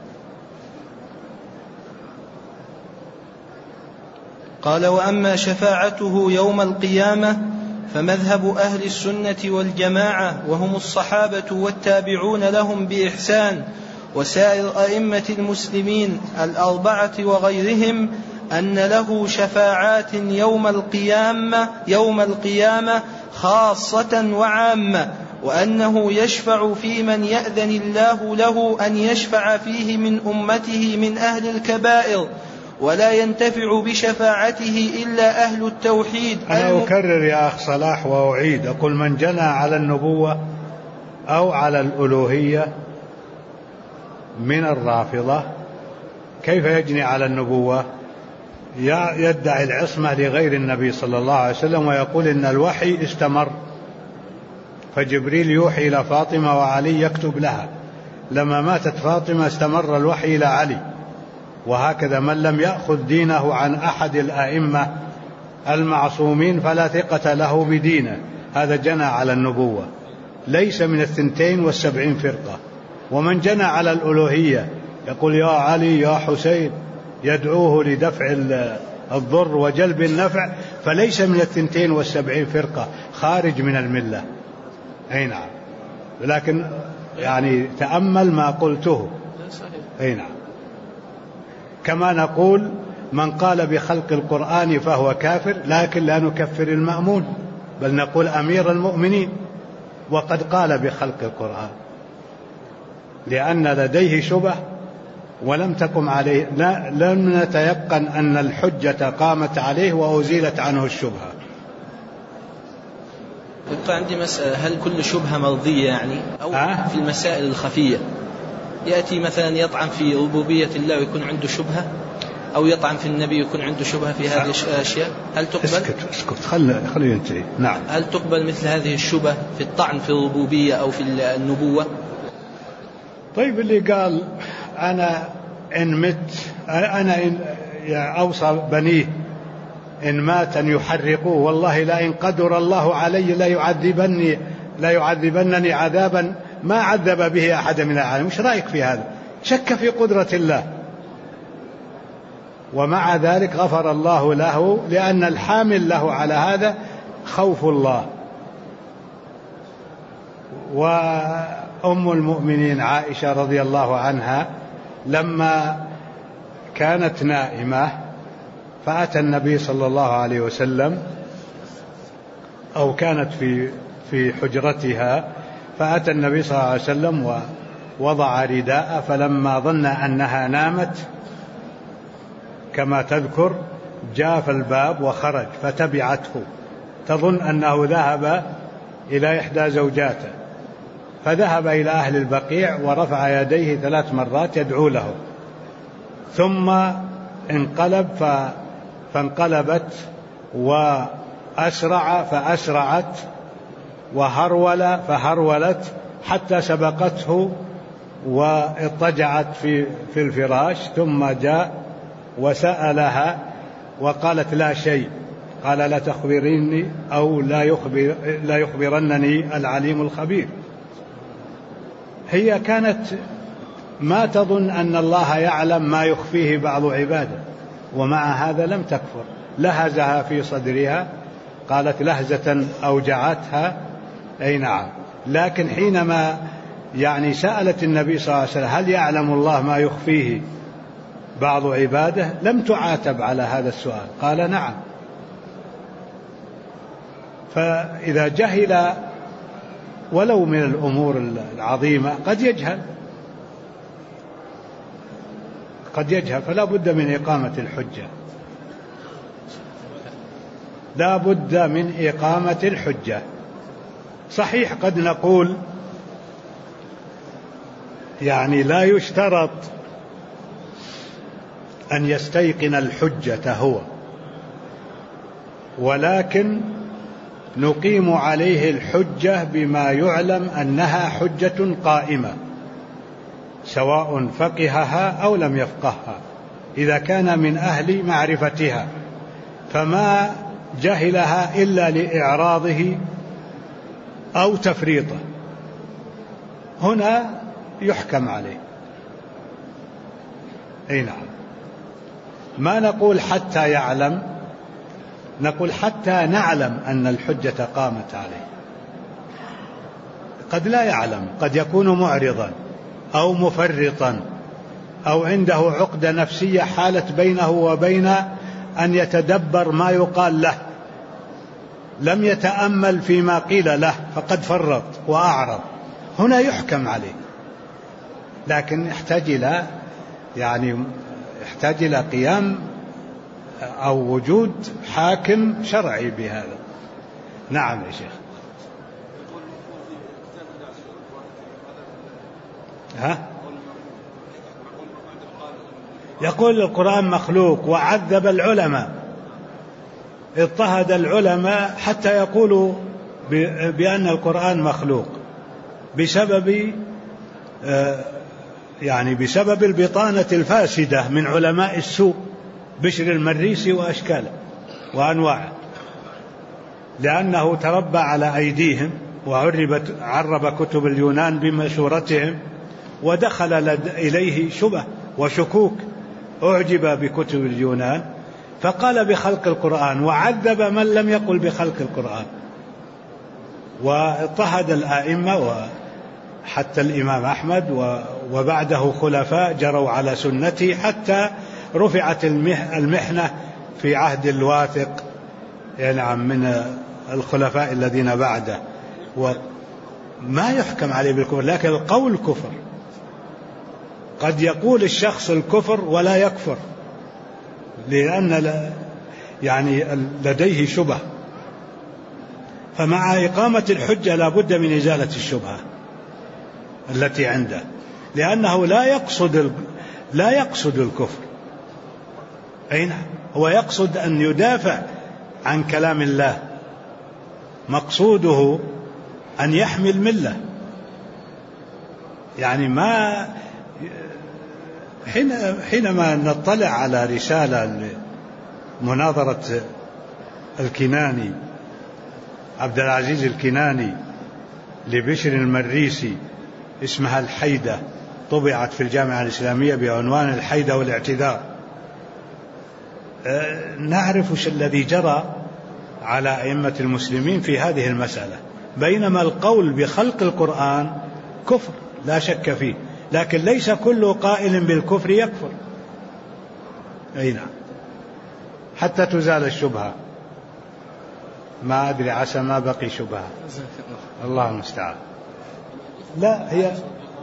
قال وأما شفاعته يوم القيامة فمذهب أهل السنة والجماعة وهم الصحابة والتابعون لهم بإحسان وسائر أئمة المسلمين الأربعة وغيرهم أن له شفاعات يوم القيامة خاصة وعامة، وأنه يشفع في من يأذن الله له أن يشفع فيه من أمته من أهل الكبائر، ولا ينتفع بشفاعته إلا أهل التوحيد. أنا أكرر يا أخ صلاح وأعيد أقول من جنى على النبوة أو على الألوهية من الرافضة كيف يجني على النبوة؟ يدعي العصمة لغير النبي صلى الله عليه وسلم ويقول إن الوحي استمر، فجبريل يوحي إلى فاطمة وعلي يكتب لها، لما ماتت فاطمة استمر الوحي إلى علي. وهكذا من لم يأخذ دينه عن أحد الأئمة المعصومين فلا ثقة له بدينه، هذا جنى على النبوة، ليس من 72 فرقة. ومن جنى على الألوهية يقول يا علي يا حسين يدعوه لدفع الضر وجلب النفع، فليس من 72 فرقة، خارج من الملة. أي نعم. لكن يعني تأمل ما قلته. أي نعم. كما نقول من قال بخلق القرآن فهو كافر، لكن لا نكفر المأمون بل نقول أمير المؤمنين وقد قال بخلق القرآن، لأن لديه شبه ولم تقم عليه، لم نتيقن أن الحجة قامت عليه وأزيلت عنه الشبهة. يبقى عندي مسألة، هل كل شبهة مرضية يعني أو في المسائل الخفية يأتي مثلا يطعن في ربوبية الله ويكون عنده شبهة، أو يطعن في النبي ويكون عنده شبهة في هذه الأشياء، هل تقبل؟ اسكت خليه ينتهي. نعم. هل تقبل مثل هذه الشبهة في الطعن في الربوبية أو في النبوة؟ طيب اللي قال أنا إن مت أنا إن أوصى بنيه إن مات أن يحرقوه، والله لا إن قدر الله علي لا يعذبنني عذابا ما عذب به أحد من العالمين. مش رأيك في هذا؟ شك في قدرة الله، ومع ذلك غفر الله له، لأن الحامل له على هذا خوف الله. وأم المؤمنين عائشة رضي الله عنها لما كانت نائمة فأتى النبي صلى الله عليه وسلم، أو كانت في حجرتها، فأتى النبي صلى الله عليه وسلم ووضع رداء، فلما ظن أنها نامت كما تذكر جاف الباب وخرج فتبعته تظن أنه ذهب إلى إحدى زوجاته، فذهب إلى أهل البقيع ورفع يديه 3 مرات يدعو له، ثم انقلب فانقلبت، وأسرع فأسرعت، وهرول فهرولت، حتى سبقته واضطجعت في الفراش، ثم جاء وسألها وقالت لا شيء. قال لا تخبريني أو لا يخبرنني العليم الخبير. هي كانت ما تظن أن الله يعلم ما يخفيه بعض عباده، ومع هذا لم تكفر. لهزها في صدرها، قالت لهزة أوجعتها، أي نعم. لكن حينما سألت النبي صلى الله عليه وسلم هل يعلم الله ما يخفيه بعض عباده، لم تعاتب على هذا السؤال، قال نعم. فإذا جهل ولو من الأمور العظيمة قد يجهل، فلا بد من إقامة الحجة، لا بد من إقامة الحجة. صحيح قد نقول لا يشترط أن يستيقن الحجة هو، ولكن نقيم عليه الحجة بما يعلم أنها حجة قائمة، سواء فقهها أو لم يفقهها، إذا كان من أهل معرفتها، فما جهلها إلا لإعراضه أو تفريطه، هنا يحكم عليه. أي نعم. ما نقول حتى يعلم، نقول حتى نعلم أن الحجة قامت عليه. قد لا يعلم، قد يكون معرضا أو مفرطا أو عنده عقدة نفسية حالت بينه وبين أن يتدبر ما يقال له، لم يتأمل فيما قيل له فقد فرط وأعرض، هنا يحكم عليه. لكن يحتاج إلى قيام أو وجود حاكم شرعي بهذا. نعم يا شيخ. يقول القرآن مخلوق، وعذب العلماء، اضطهد العلماء حتى يقولوا بأن القرآن مخلوق بسبب البطانة الفاسدة من علماء السوء، بشر المريسي وأشكاله وأنواعه، لأنه تربى على أيديهم وعرب كتب اليونان بمشورتهم، ودخل إليه شبه وشكوك، أعجب بكتب اليونان فقال بخلق القرآن، وعذب من لم يقل بخلق القرآن، واضطهد الآئمة حتى الإمام أحمد وبعده خلفاء جروا على سنته، حتى رفعت المحنة في عهد الواثق من الخلفاء الذين بعده. وما يحكم عليه بالكفر، لكن القول كفر. قد يقول الشخص الكفر ولا يكفر، لأن لديه شبهة، فمع إقامة الحجة لا بد من إزالة الشبهة التي عنده، لأنه لا يقصد الكفر. أين هو يقصد أن يدافع عن كلام الله، مقصوده أن يحمي الملة. ما حينما نطلع على رسالة مناظرة الكناني عبد العزيز الكناني لبشر المريسي اسمها الحيدة، طبعت في الجامعة الإسلامية بعنوان الحيدة والاعتذار، نعرف الذي جرى على أئمة المسلمين في هذه المسألة، بينما القول بخلق القرآن كفر لا شك فيه، لكن ليس كل قائل بالكفر يكفر. أي نعم، حتى تزال الشبهة. ما أدري، عسى ما بقي شبهة، الله المستعان. لا،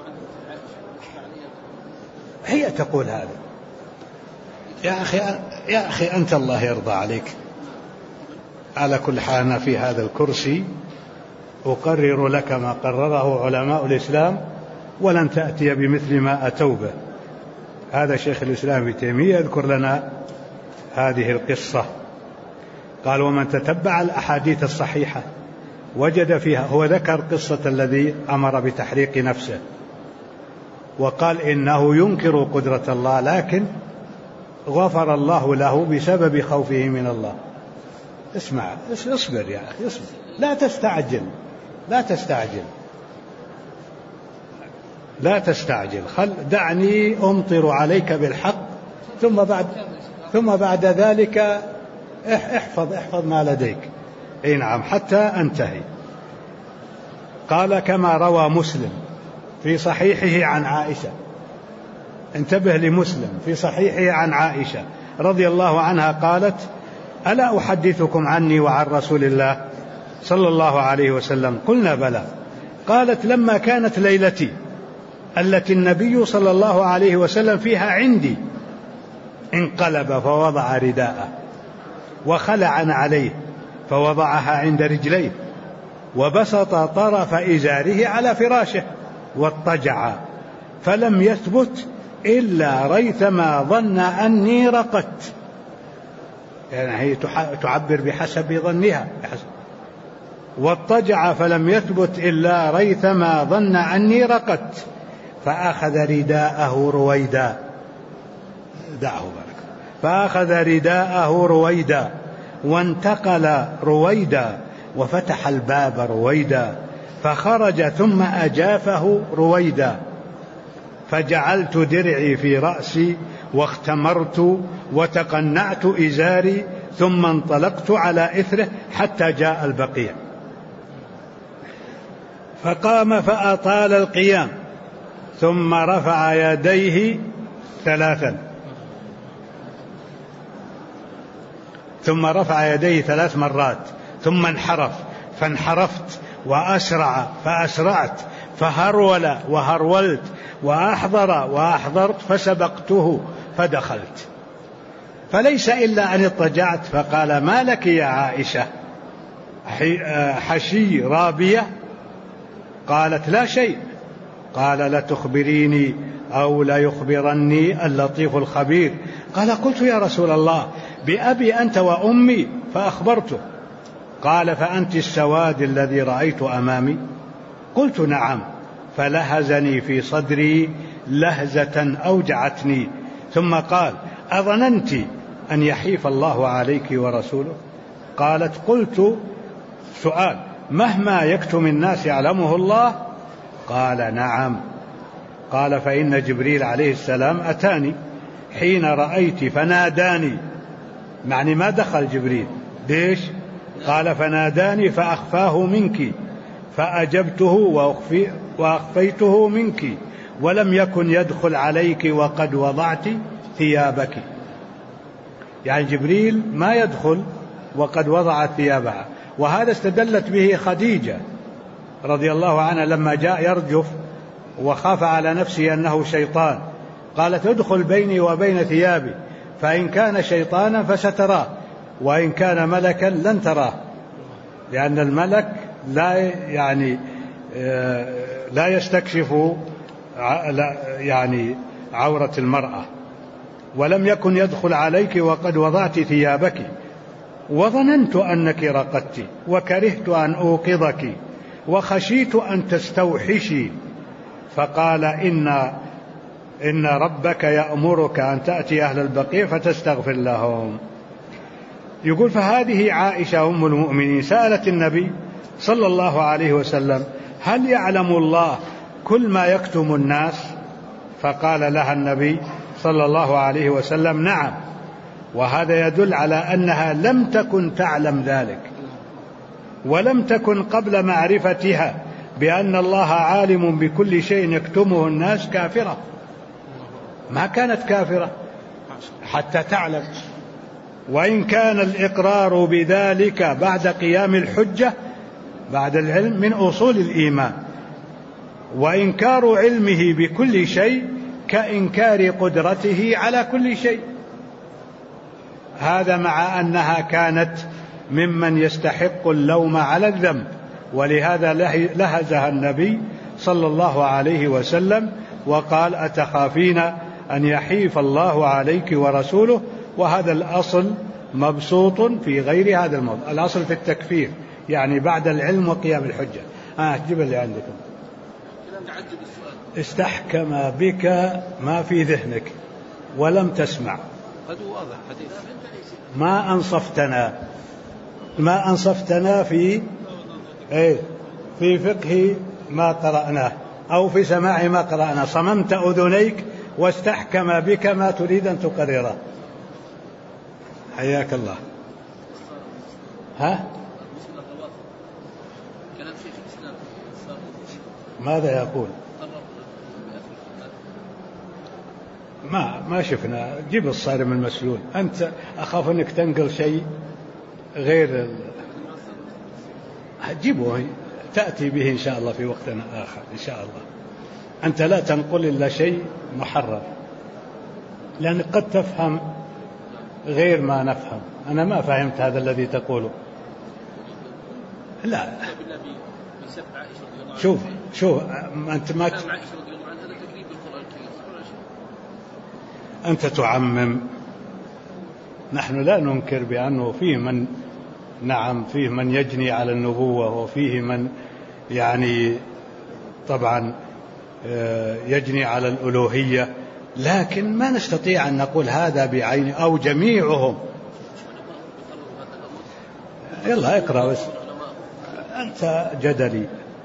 هي تقول هذا. يا أخي يا أخي أنت الله يرضى عليك. على كل حال أنا في هذا الكرسي أقرر لك ما قرره علماء الإسلام ولن تأتي بمثل ما أتوا به. هذا شيخ الإسلام ابن تيمية يذكر لنا هذه القصة. قال: ومن تتبع الأحاديث الصحيحة وجد فيها، هو ذكر قصة الذي أمر بتحريق نفسه وقال إنه ينكر قدرة الله، لكن غفر الله له بسبب خوفه من الله. اسمع، اصبر يا أخي، اصبر، لا تستعجل، لا تستعجل، لا تستعجل. دعني أمطر عليك بالحق ثم بعد ذلك احفظ ما لديك. اي نعم، حتى انتهي. قال: كما روى مسلم في صحيحه عن عائشة. انتبه لمسلم في صحيحه عن عائشة رضي الله عنها قالت: ألا أحدثكم عني وعن رسول الله صلى الله عليه وسلم؟ قلنا: بلى. قالت: لما كانت ليلتي التي النبي صلى الله عليه وسلم فيها عندي، انقلب فوضع رداءه وخلع عليه فوضعها عند رجليه وبسط طرف إزاره على فراشه واضطجع، فلم يثبت إلا ريثما ظن أني رقدت. يعني هي تعبر بحسب ظنها. واضطجع فلم يثبت إلا ريثما ظن أني رقدت، فأخذ رداءه رويدا، دعه برك، فأخذ رداءه رويدا وانتقل رويدا وفتح الباب رويدا فخرج ثم أجافه رويدا، فجعلت درعي في رأسي واختمرت وتقنعت إزاري ثم انطلقت على إثره حتى جاء البقيع، فقام فأطال القيام ثم رفع يديه ثلاث مرات ثم انحرف فانحرفت وأسرع فأسرعت فهرول وهرولت وأحضر وأحضرت فسبقته فدخلت، فليس إلا أن اضطجعت. فقال: ما لك يا عائشة، حشي رابية؟ قالت: لا شيء. قال: لتخبريني أو ليخبرني اللطيف الخبير. قال: قلت: يا رسول الله، بأبي أنت وأمي، فأخبرته. قال: فأنت السواد الذي رأيت أمامي؟ قلت: نعم. فلهزني في صدري لهزة أوجعتني، ثم قال: أظننت أن يحيف الله عليك ورسوله؟ قالت: قلت: سؤال، مهما يكتم الناس يعلمه الله؟ قال: نعم. قال: فإن جبريل عليه السلام أتاني حين رأيت فناداني، معني ما دخل جبريل، ليش؟ قال: فناداني فأخفاه منك فأجبته وأخفيته منك، ولم يكن يدخل عليك وقد وضعت ثيابك. يعني جبريل ما يدخل وقد وضعت ثيابها. وهذا استدلت به خديجة رضي الله عنها لما جاء يرجف وخاف على نفسه أنه شيطان، قالت: ادخل بيني وبين ثيابي، فإن كان شيطانا فستراه وإن كان ملكا لن تراه، لأن الملك لا يستكشف عورة المرأة. ولم يكن يدخل عليك وقد وضعت ثيابك، وظننت أنك رقدت وكرهت أن أوقظك وخشيت أن تستوحشي. فقال: إن ربك يأمرك أن تأتي أهل البقيع فتستغفر لهم. يقول: فهذه عائشة أم المؤمنين سألت النبي صلى الله عليه وسلم: هل يعلم الله كل ما يكتم الناس؟ فقال لها النبي صلى الله عليه وسلم: نعم. وهذا يدل على أنها لم تكن تعلم ذلك، ولم تكن قبل معرفتها بأن الله عالم بكل شيء يكتمه الناس كافرة، ما كانت كافرة حتى تعلم. وإن كان الإقرار بذلك بعد قيام الحجة بعد العلم من أصول الإيمان، وإنكار علمه بكل شيء كإنكار قدرته على كل شيء. هذا مع أنها كانت ممن يستحق اللوم على الذنب، ولهذا لهزها النبي صلى الله عليه وسلم وقال أتخافين أن يحيف الله عليك ورسوله. وهذا الأصل مبسوط في غير هذا الموضوع، الأصل في التكفير يعني بعد العلم وقيام الحجة. جيب اللي عندكم. استحكم بك ما في ذهنك ولم تسمع، ما أنصفتنا في فقه ما قرأناه أو في سماع ما قرأنا. صممت أذنيك واستحكم بك ما تريد أن تقرره. حياك الله. ماذا يقول؟ ما شفنا. جيب الصارم المسلول. أنت أخاف أنك تنقل شيء غير جيبه، تأتي به إن شاء الله في وقت آخر إن شاء الله. أنت لا تنقل إلا شيء محرر، لأنك قد تفهم غير ما نفهم. أنا ما فهمت هذا الذي تقوله. لا شوف أنت تعمم. نحن لا ننكر بأنه فيه من فيه من يجني على النبوة، وفيه من يعني طبعا يجني على الألوهية، لكن ما نستطيع أن نقول هذا بعينه أو جميعهم. يلا اقرأ بس. أنت جدلي.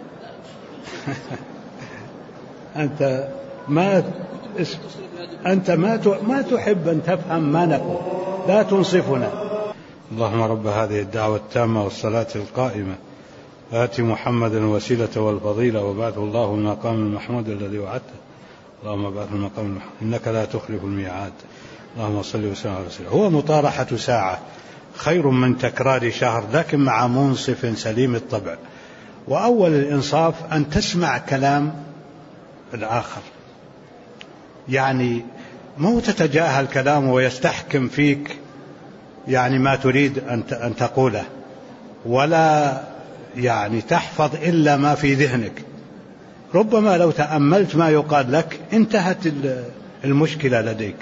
أنت ما تحب أن تفهم ما نقول، لا تنصفنا. اللهم رب هذه الدعوة التامة والصلاة القائمة آت محمدا الوسيلة والفضيلة وبعثه الله المقام المحمود الذي وعدته. اللهم بعث المقام المحمود إنك لا تخلف الميعاد. اللهم صل وسلم على رسوله. هو مطارحة ساعة خير من تكرار شهر، لكن مع منصف سليم الطبع. وأول الإنصاف أن تسمع كلام الآخر، يعني مو تتجاهل كلامه ويستحكم فيك يعني ما تريد أن تقوله، ولا يعني تحفظ إلا ما في ذهنك. ربما لو تأملت ما يقال لك انتهت المشكلة لديك.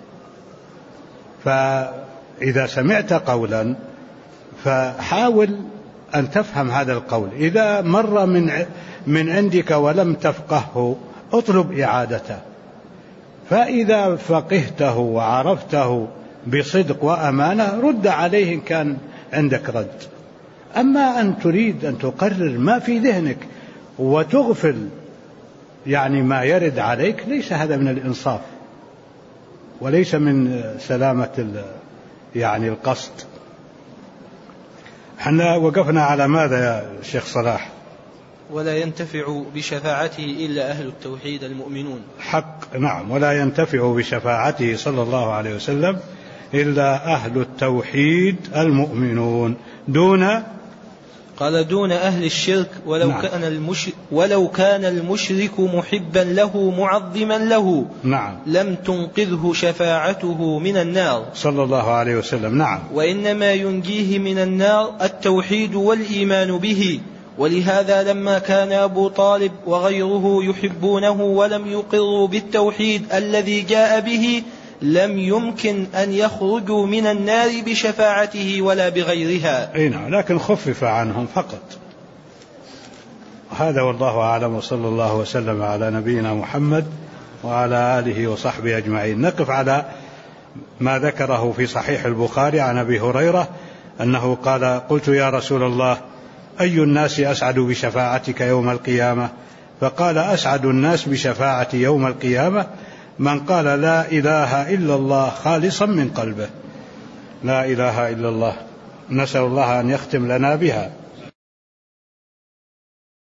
فإذا سمعت قولا فحاول أن تفهم هذا القول. إذا مر من عندك ولم تفقهه اطلب إعادته، فإذا فقهته وعرفته بصدق وأمانة رد عليه إن كان عندك رد. أما أن تريد أن تقرر ما في ذهنك وتغفل يعني ما يرد عليك، ليس هذا من الإنصاف وليس من سلامة يعني القصد. احنا وقفنا على ماذا يا شيخ صلاح؟ ولا ينتفع بشفاعته إلا أهل التوحيد المؤمنون. حق، نعم. ولا ينتفع بشفاعته صلى الله عليه وسلم إلا أهل التوحيد المؤمنون دون أهل الشرك ولو, نعم. ولو كان المشرك محبا له معظما له، نعم. لم تنقذه شفاعته من النار صلى الله عليه وسلم. نعم. وإنما ينجيه من النار التوحيد والإيمان به. ولهذا لما كان أبو طالب وغيره يحبونه ولم يقروا بالتوحيد الذي جاء به، لم يمكن أن يخرجوا من النار بشفاعته ولا بغيرها. نعم، لكن خفف عنهم فقط. هذا والله أعلم، وصلى الله وسلم على نبينا محمد وعلى آله وصحبه أجمعين. نقف على ما ذكره في صحيح البخاري عن أبي هريرة أنه قال: قلت يا رسول الله أي الناس أسعد بشفاعتك يوم القيامة؟ فقال: أسعد الناس بشفاعتي يوم القيامة من قال لا إله إلا الله خالصا من قلبه. لا إله إلا الله، نسأل الله أن يختم لنا بها.